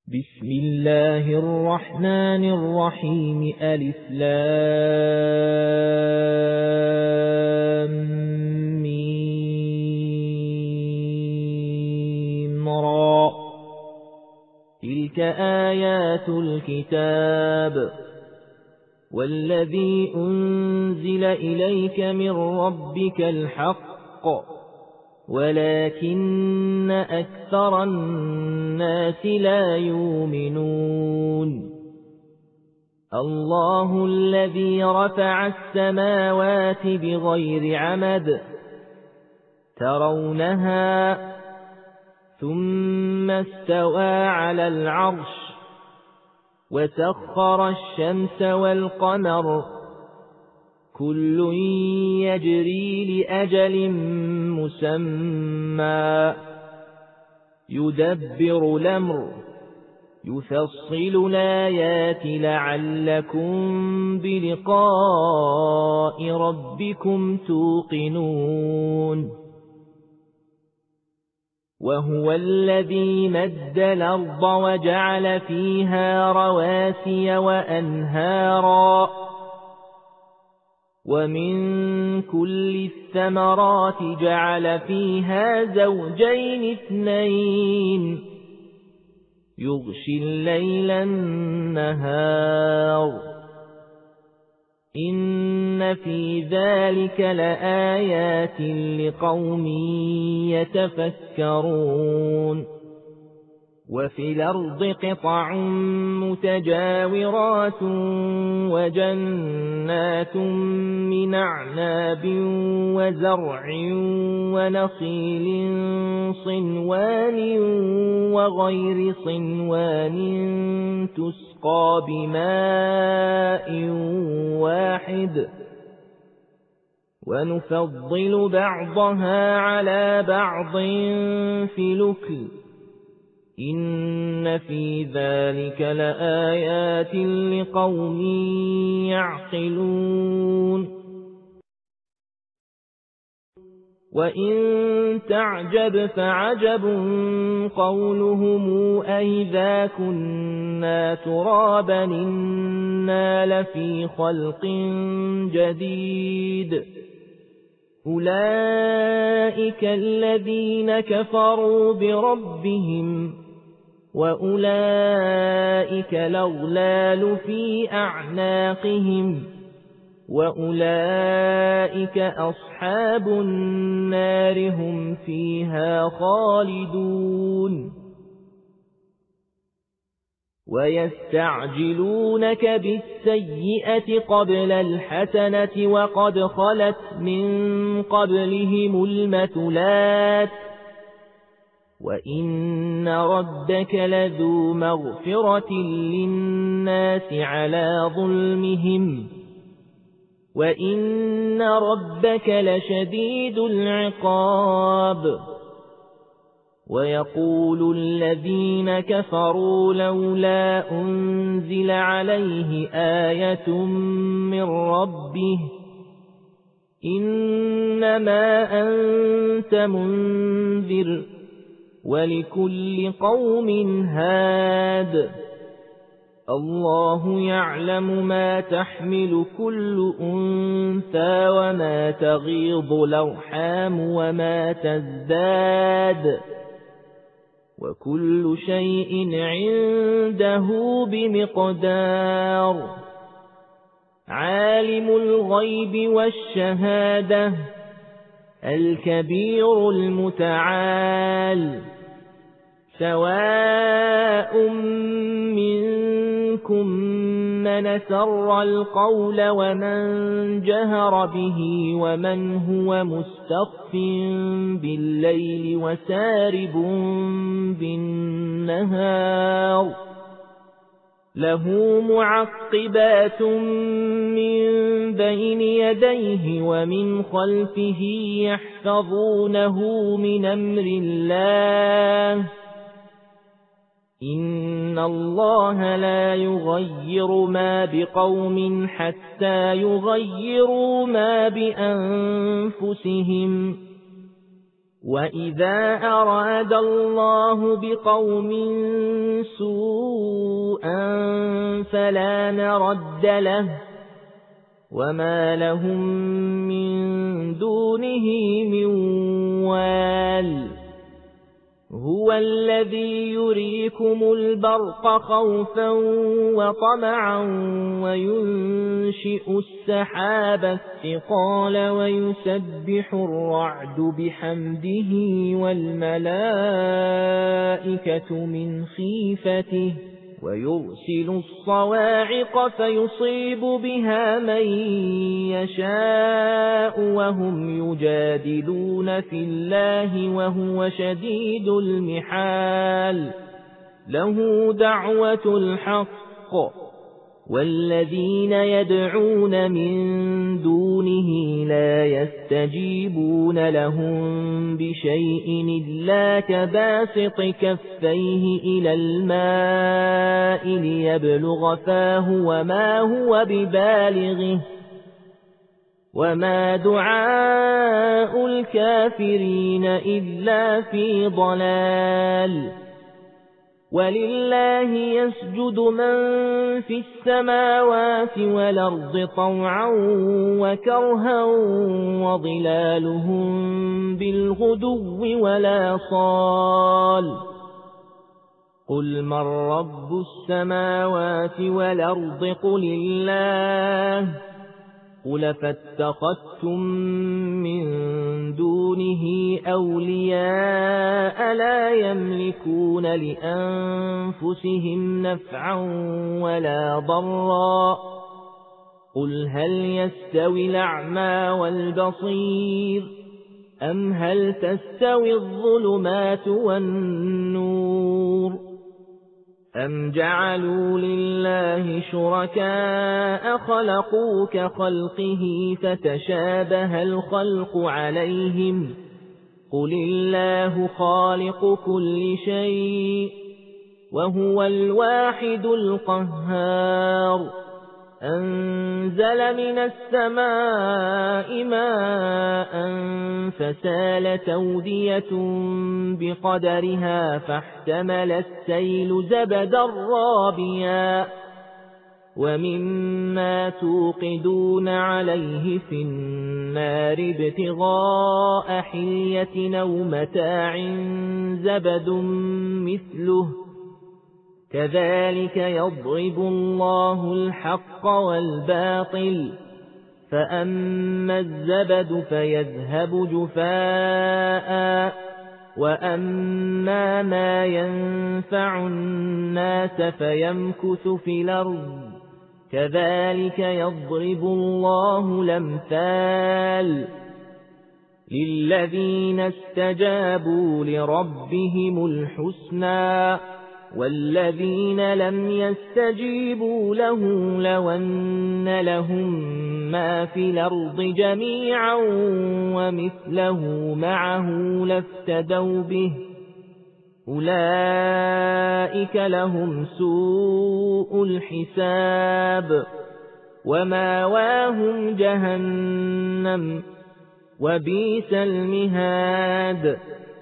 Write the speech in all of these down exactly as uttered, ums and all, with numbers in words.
بسم الله الرحمن الرحيم ألف لام ميم را تلك آيات الكتاب والذي أنزل إليك من ربك الحق ولكن أكثر الناس لا يؤمنون الله الذي رفع السماوات بغير عمد ترونها ثم استوى على العرش وسخر الشمس والقمر كل يجري لأجل مسمى يدبر الأمر يفصل الآيات لعلكم بلقاء ربكم توقنون وهو الذي مد الأرض وجعل فيها رواسي وأنهارا ومن كل الثمرات جعل فيها زوجين اثنين يغشي الليل النهار إن في ذلك لآيات لقوم يتفكرون وفي الأرض قطع متجاورات وجنات من أعناب وزرع ونخيل صنوان وغير صنوان تسقى بماء واحد ونفضل بعضها على بعض في الأكل إن في ذلك لآيات لقوم يعقلون وإن تعجب فعجب قولهم أئذا كنا ترابا إنا لفي خلق جديد أولئك الذين كفروا بربهم وأولئك الأغلال في أعناقهم وأولئك أصحاب النار هم فيها خالدون ويستعجلونك بالسيئة قبل الحسنة وقد خلت من قبلهم المثلات وإن ربك لذو مغفرة للناس على ظلمهم وإن ربك لشديد العقاب ويقول الذين كفروا لولا أنزل عليه آية من ربه إنما أنت منذر ولكل قوم هاد الله يعلم ما تحمل كل أنثى وما تغيض الأرحام وما تزداد وكل شيء عنده بمقدار عالم الغيب والشهادة الكبير المتعال سواء منكم من سر القول ومن جهر به ومن هو مستخف بالليل وسارب بالنهار له معقبات من بين يديه ومن خلفه يحفظونه من أمر الله إن الله لا يغير ما بقوم حتى يغيروا ما بأنفسهم وَإِذَا أَرَادَ اللَّهُ بِقَوْمٍ سُوءًا فَلَا مَرَدَّ لَهُ وَمَا لَهُم مِّن دُونِهِ مِن وَالٍ هُوَ الَّذِي يُرِيكُمُ الْبَرْقَ خَوْفًا وَطَمَعًا وَيُنشِئُ السَّحَابَ الثِّقَالَ وَيُسَبِّحُ الرَّعْدُ بِحَمْدِهِ وَالْمَلَائِكَةُ مِنْ خِيفَتِهِ وَيُرْسِلُ الصَّوَاعِقَ فَيُصِيبُ بِهَا مَن يَشَاءُ وَهُمْ يُجَادِلُونَ فِي اللَّهِ وَهُوَ شَدِيدُ الْمِحَالِ لَهُ دَعْوَةُ الْحَقِّ وَالَّذِينَ يَدْعُونَ مِن دُونِهِ لَا يَسْتَجِيبُونَ لَهُم بِشَيْءٍ إِلَّا كَبَاسِطِ كَفَّيْهِ إِلَى الْمَاءِ لِيَبْلُغَ فَاهُ وَمَا هُوَ بِبَالِغِهِ وَمَا دُعَاءُ الْكَافِرِينَ إِلَّا فِي ضَلَالٍ وَلِلَّهِ يَسْجُدُ مَن فِي السَّمَاوَاتِ وَالْأَرْضِ طَوْعًا وَكَرْهًا وَظِلَالُهُم بِالْغُدُوِّ وَالْآصَالِ قُلْ مَن رَّبُّ السَّمَاوَاتِ وَالْأَرْضِ قُلِ اللَّهُ قُلْ فَاتَّخَذْتُم مِّن دُونِهِ أَوْلِيَاءَ لَا يَمْلِكُونَ لِأَنفُسِهِمْ نَفْعًا وَلَا ضَرًّا قُلْ هَلْ يَسْتَوِي الْأَعْمَى وَالْبَصِيرُ أَمْ هَلْ تَسْتَوِي الظُّلُمَاتُ وَالنُّورُ أَمْ جَعَلُوا لِلَّهِ شُرَكَاءَ خَلَقُوا كَخَلْقِهِ فَتَشَابَهَ الْخَلْقُ عَلَيْهِمْ قُلِ اللَّهُ خَالِقُ كُلِّ شَيْءٍ وَهُوَ الْوَاحِدُ الْقَهَّارُ أَنزَلَ مِنَ السَّمَاءِ مَاءً فَسَالَتْ أَوْدِيَةٌ بِقَدَرِهَا فَاحْتَمَلَ السَّيْلُ زَبَدًا رَّابِيًا وَمِمَّا تُوقِدُونَ عَلَيْهِ فِي النَّارِ ابْتِغَاءَ حِلْيَةٍ أَوْ مَتَاعٍ زَبَدٌ مِّثْلُهُ كَذَلِكَ يَضْرِبُ اللَّهُ الْحَقَّ وَالْبَاطِلَ فَأَمَّا الزَّبَدُ فَيَذْهَبُ جُفَاءً وَأَمَّا مَا يَنفَعُ النَّاسَ فَيَمْكُثُ فِي الْأَرْضِ كَذَلِكَ يَضْرِبُ اللَّهُ الْأَمْثَالَ لِلَّذِينَ اسْتَجَابُوا لِرَبِّهِمُ الْحُسْنَى وَالَّذِينَ لَمْ يَسْتَجِيبُوا لَهُ لَوْ أَنَّ لَهُم مَّا فِي الْأَرْضِ جَمِيعًا وَمِثْلَهُ مَعَهُ لَافْتَدَوْا بِهِ أُولَئِكَ لَهُمْ سُوءُ الْحِسَابِ وَمَأْوَاهُمْ جَهَنَّمُ وَبِئْسَ الْمِهَادُ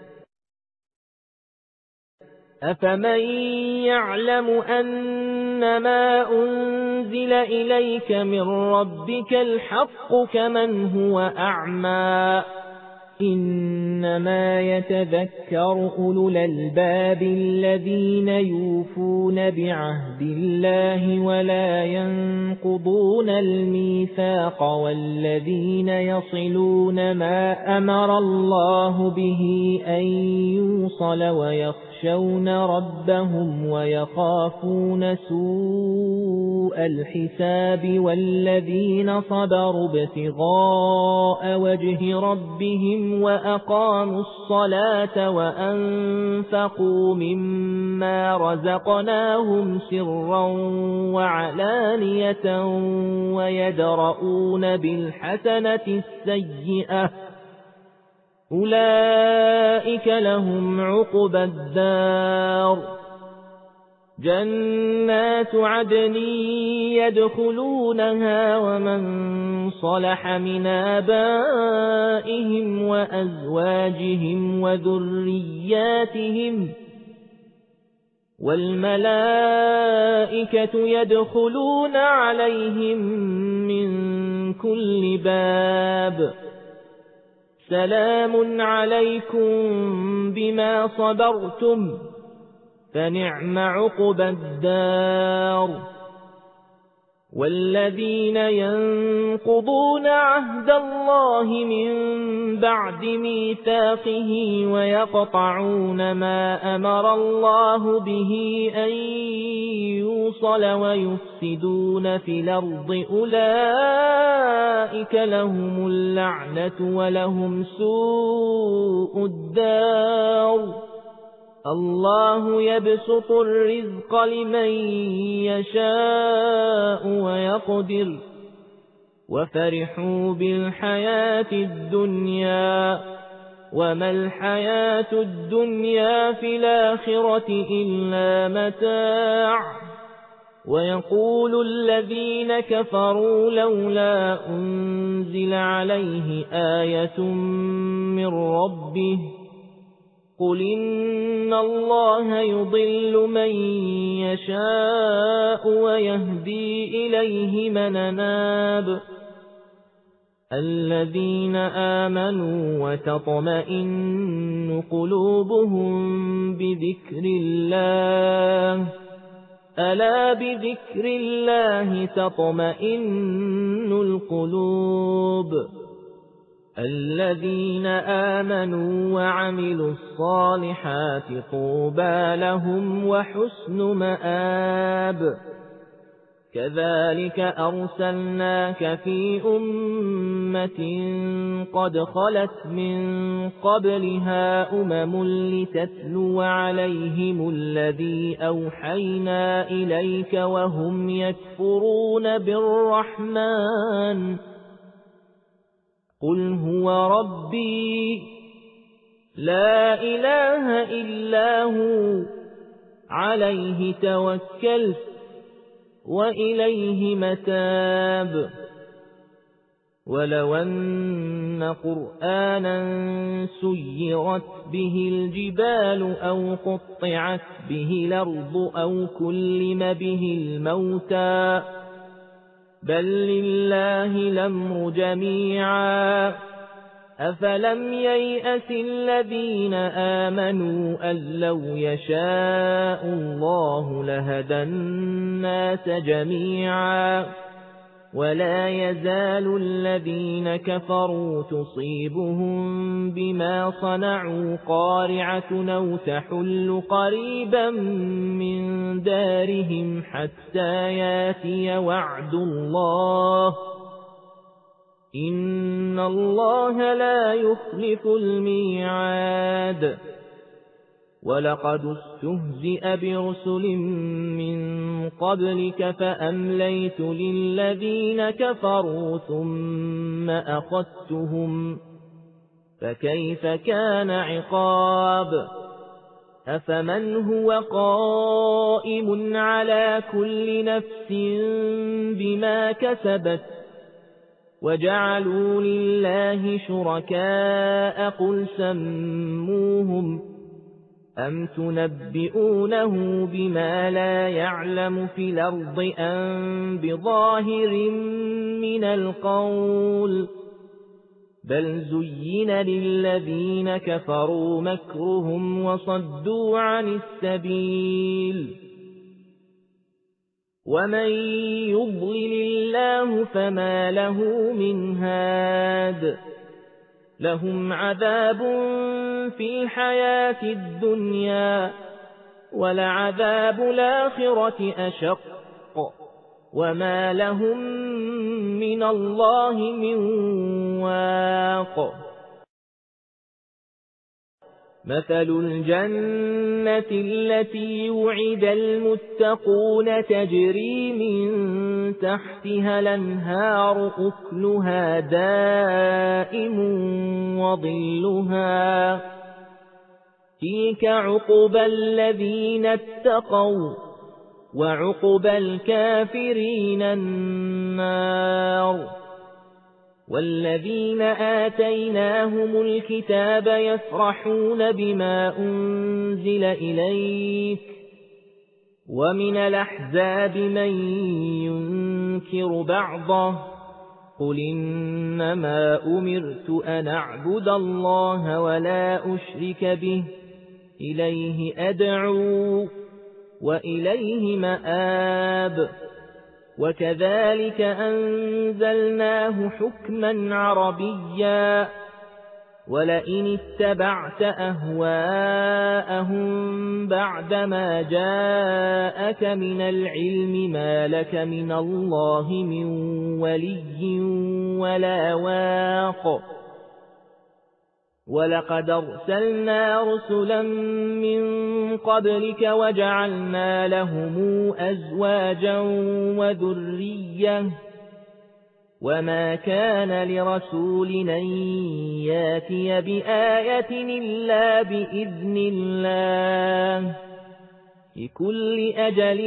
أَفَمَن يَعْلَمُ أَنَّمَا أُنزِلَ إِلَيْكَ مِن رَّبِّكَ الْحَقُّ كَمَنْ هُوَ أَعْمَىٰ إِنَّمَا يَتَذَكَّرُ أُولُو الْأَلْبَابِ الَّذِينَ يُوفُونَ بِعَهْدِ اللَّهِ وَلَا يَنقُضُونَ الْمِيثَاقَ وَالَّذِينَ يَصِلُونَ مَا أَمَرَ اللَّهُ بِهِ أَن يُوصَلَ وَيَخْشَوْنَ رَبَّهُمْ وَيَخَافُونَ سُوءَ الْحِسَابِ وَالَّذِينَ صَبَرُوا ابْتِغَاءَ وَجْهِ رَبِّهِمْ وَأَقَامُوا الصَّلَاةَ وَأَنفَقُوا مِمَّا رَزَقْنَاهُمْ سِرًّا وَعَلَانِيَةً وَيَدْرَءُونَ بِالْحَسَنَةِ السَّيِّئَةَ أُولَئِكَ لَهُمْ عُقْبَى الدَّارِ جنات عدن يدخلونها ومن صلح من آبائهم وأزواجهم وذرياتهم والملائكة يدخلون عليهم من كل باب سلام عليكم بما صبرتم فنعم عقبى الدار والذين ينقضون عهد الله من بعد ميثاقه ويقطعون ما أمر الله به أن يوصل ويفسدون في الأرض أولئك لهم اللعنة ولهم سوء الدار الله يبسط الرزق لمن يشاء ويقدر وفرحوا بالحياة الدنيا وما الحياة الدنيا في الآخرة إلا متاع ويقول الذين كفروا لولا أنزل عليه آية من ربه قل إن الله يضل من يشاء ويهدي إليه من أناب الذين آمنوا وتطمئن قلوبهم بذكر الله ألا بذكر الله تطمئن القلوب الذين آمنوا وعملوا الصالحات طوبى لهم وحسن مآب كذلك أرسلناك في أمة قد خلت من قبلها أمم لتتلو عليهم الذي أوحينا إليك وهم يكفرون بالرحمن قل هو ربي لا إله إلا هو عليه توكلت وإليه متاب ولو أن قرآنا سيرت به الجبال أو قطعت به الأرض أو كلم به الموتى بل لله الأمر جميعا أفلم ييأس الذين آمنوا أن لو يشاء الله لهدى الناس جميعا ولا يزال الذين كفروا تصيبهم بما صنعوا قارعة أو تحل قريبا من دارهم حتى ياتي وعد الله إن الله لا يخلف الميعاد ولقد استهزئ برسل من قبلك فأمليت للذين كفروا ثم أخذتهم فكيف كان عقاب أفمن هو قائم على كل نفس بما كسبت وجعلوا لله شركاء قل سموهم أم تنبئونه بما لا يعلم في الأرض أم بظاهر من القول بل زين للذين كفروا مكرهم وصدوا عن السبيل ومن يضلل الله فما له من هاد لهم عذاب في الحياة الدنيا ولعذاب الآخرة أشق وما لهم من الله من واق مثل الجنة التي وعد المتقون تجري من تحتها الأنهار أكلها دائم وظلها تلك عقبى الذين اتقوا وعقبى الكافرين النار. والذين آتيناهم الكتاب يفرحون بما أنزل إليك ومن الأحزاب من ينكر بعضه قل إنما أمرت أن أعبد الله ولا أشرك به إليه أدعو وإليه مآب. وكذلك أنزلناه حكما عربيا ولئن اتبعت أهواءهم بعدما جاءك من العلم ما لك من الله من ولي ولا واق. ولقد أرسلنا رسلا من قبلك وجعلنا لهم أزواجا وذرية وما كان لرسول أن ياتي بآية إلا بإذن الله لكل أجل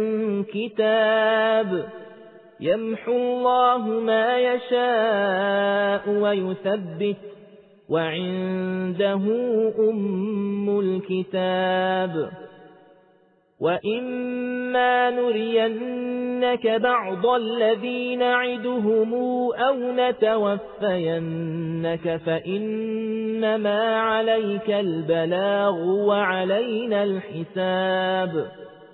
كتاب يمحو الله ما يشاء ويثبت وعنده أم الكتاب. وإما نرينك بعض الذي نعدهم أو نتوفينك فإنما عليك البلاغ وعلينا الحساب.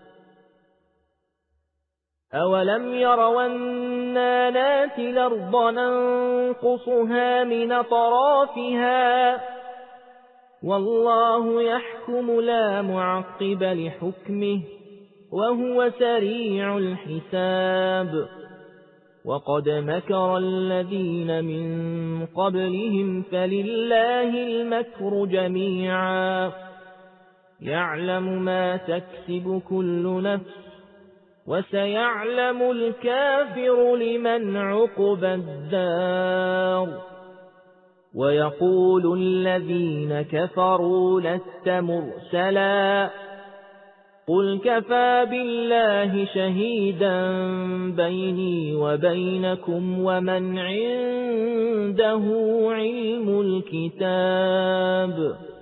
أولم يروا أنا ناتي الأرض ننقصها من أطرافها والله يحكم لا معقب لحكمه وهو سريع الحساب. وقد مكر الذين من قبلهم فلله المكر جميعا يعلم ما تكسب كل نفس وسيعلم الكافر لمن عقبى الدار. ويقول الذين كفروا لست مرسلا قل كفى بالله شهيدا بيني وبينكم ومن عنده علم الكتاب.